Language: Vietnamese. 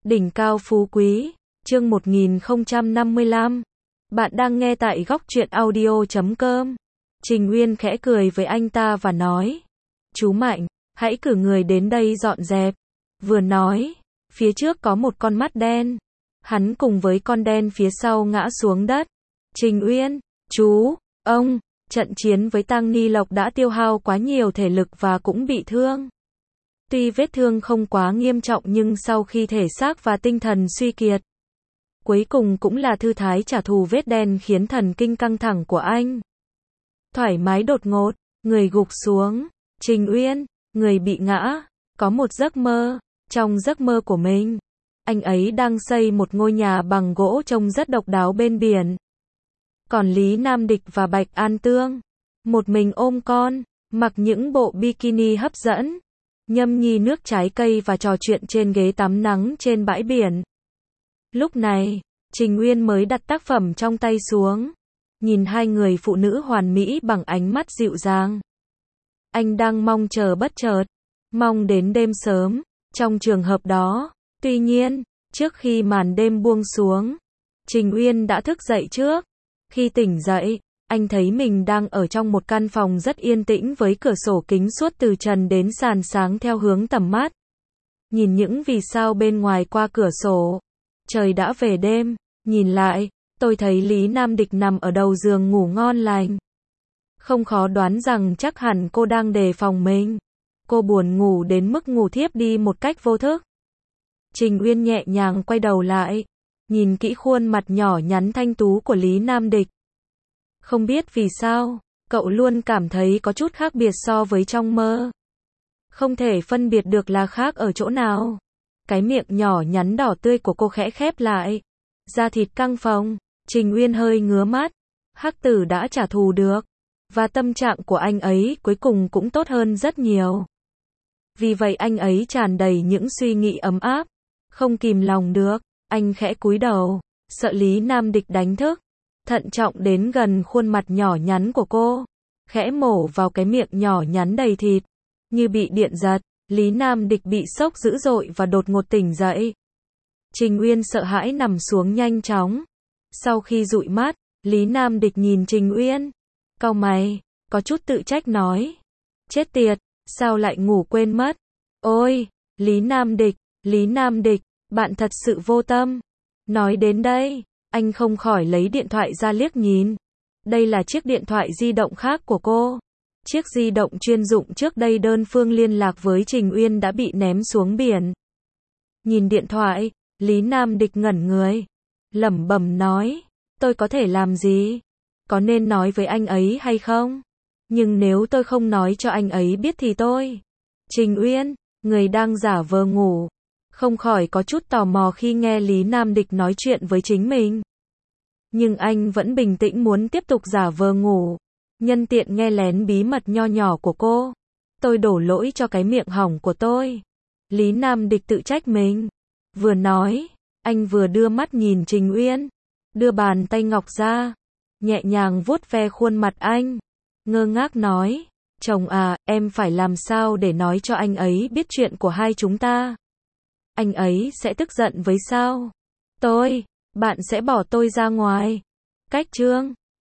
Đỉnh cao phú quý, chương 1055. Bạn đang nghe tại góc truyện audio.com. Trình Uyên khẽ cười với anh ta và nói, chú Mạnh, hãy cử người đến đây dọn dẹp. Vừa nói, phía trước có một con mắt đen. Hắn cùng với con đen phía sau ngã xuống đất. Trình Uyên, chú, ông, trận chiến với Tăng Ni Lộc đã tiêu hao quá nhiều thể lực và cũng bị thương. Tuy vết thương không quá nghiêm trọng nhưng sau khi thể xác và tinh thần suy kiệt, cuối cùng cũng là thư thái trả thù vết đen khiến thần kinh căng thẳng của anh thoải mái đột ngột, người gục xuống. Trình Uyên, người bị ngã, có một giấc mơ. Trong giấc mơ của mình, anh ấy đang xây một ngôi nhà bằng gỗ trông rất độc đáo bên biển. Còn Lý Nam Địch và Bạch An Tương, một mình ôm con, mặc những bộ bikini hấp dẫn, nhâm nhi nước trái cây và trò chuyện trên ghế tắm nắng trên bãi biển. Lúc này, Trình Uyên mới đặt tác phẩm trong tay xuống, nhìn hai người phụ nữ hoàn mỹ bằng ánh mắt dịu dàng. Anh đang mong chờ bất chợt, mong đến đêm sớm. Trong trường hợp đó, tuy nhiên, trước khi màn đêm buông xuống, Trình Uyên đã thức dậy trước. Khi tỉnh dậy, anh thấy mình đang ở trong một căn phòng rất yên tĩnh với cửa sổ kính suốt từ trần đến sàn sáng theo hướng tầm mắt. Nhìn những vì sao bên ngoài qua cửa sổ. Trời đã về đêm, nhìn lại, tôi thấy Lý Nam Địch nằm ở đầu giường ngủ ngon lành. Không khó đoán rằng chắc hẳn cô đang đề phòng mình. Cô buồn ngủ đến mức ngủ thiếp đi một cách vô thức. Trình Uyên nhẹ nhàng quay đầu lại, nhìn kỹ khuôn mặt nhỏ nhắn thanh tú của Lý Nam Địch. Không biết vì sao, cậu luôn cảm thấy có chút khác biệt so với trong mơ. Không thể phân biệt được là khác ở chỗ nào. Cái miệng nhỏ nhắn đỏ tươi của cô khẽ khép lại. Da thịt căng phồng, Trình Uyên hơi ngứa mắt. Hắc Tử đã trả thù được. Và tâm trạng của anh ấy cuối cùng cũng tốt hơn rất nhiều. Vì vậy anh ấy tràn đầy những suy nghĩ ấm áp. Không kìm lòng được, anh khẽ cúi đầu, sợ Lý Nam Địch đánh thức. Thận trọng đến gần khuôn mặt nhỏ nhắn của cô, khẽ mổ vào cái miệng nhỏ nhắn đầy thịt. Như bị điện giật, Lý Nam Địch bị sốc dữ dội và đột ngột tỉnh dậy. Trình Uyên sợ hãi nằm xuống nhanh chóng. Sau khi dụi mắt, Lý Nam Địch nhìn Trình Uyên, cau mày, có chút tự trách nói, chết tiệt, sao lại ngủ quên mất. Ôi, Lý Nam Địch, bạn thật sự vô tâm. Nói đến đây, anh không khỏi lấy điện thoại ra liếc nhìn. Đây là chiếc điện thoại di động khác của cô. Chiếc di động chuyên dụng trước đây đơn phương liên lạc với Trình Uyên đã bị ném xuống biển. Nhìn điện thoại, Lý Nam Địch ngẩn người, lẩm bẩm nói, tôi có thể làm gì? Có nên nói với anh ấy hay không? Nhưng nếu tôi không nói cho anh ấy biết thì tôi. Trình Uyên, người đang giả vờ ngủ, không khỏi có chút tò mò khi nghe Lý Nam Địch nói chuyện với chính mình. Nhưng anh vẫn bình tĩnh muốn tiếp tục giả vờ ngủ, nhân tiện nghe lén bí mật nho nhỏ của cô. Tôi đổ lỗi cho cái miệng hỏng của tôi. Lý Nam Địch tự trách mình. Vừa nói, anh vừa đưa mắt nhìn Trình Uyên, đưa bàn tay ngọc ra, nhẹ nhàng vuốt ve khuôn mặt anh, ngơ ngác nói, chồng à, em phải làm sao để nói cho anh ấy biết chuyện của hai chúng ta? Anh ấy sẽ tức giận với sao? Bạn sẽ bỏ tôi ra ngoài. Cách chương